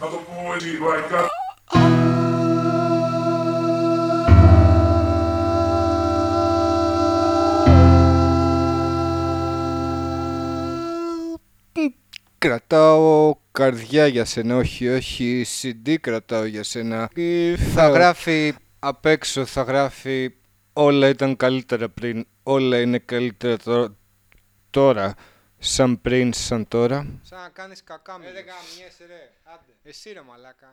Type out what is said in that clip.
Θα το πω έτσι λαϊκά. Κρατάω καρδιά για σένα, όχι CD κρατάω για σένα. Θα γράφει απ' έξω, θα γράφει όλα ήταν καλύτερα πριν, όλα είναι καλύτερα τώρα, σαν πριν, σαν τώρα. Σαν να κάνεις κακά μου. Έλεγα μιες ρε, άντε. Εσύ ρε μαλάκα.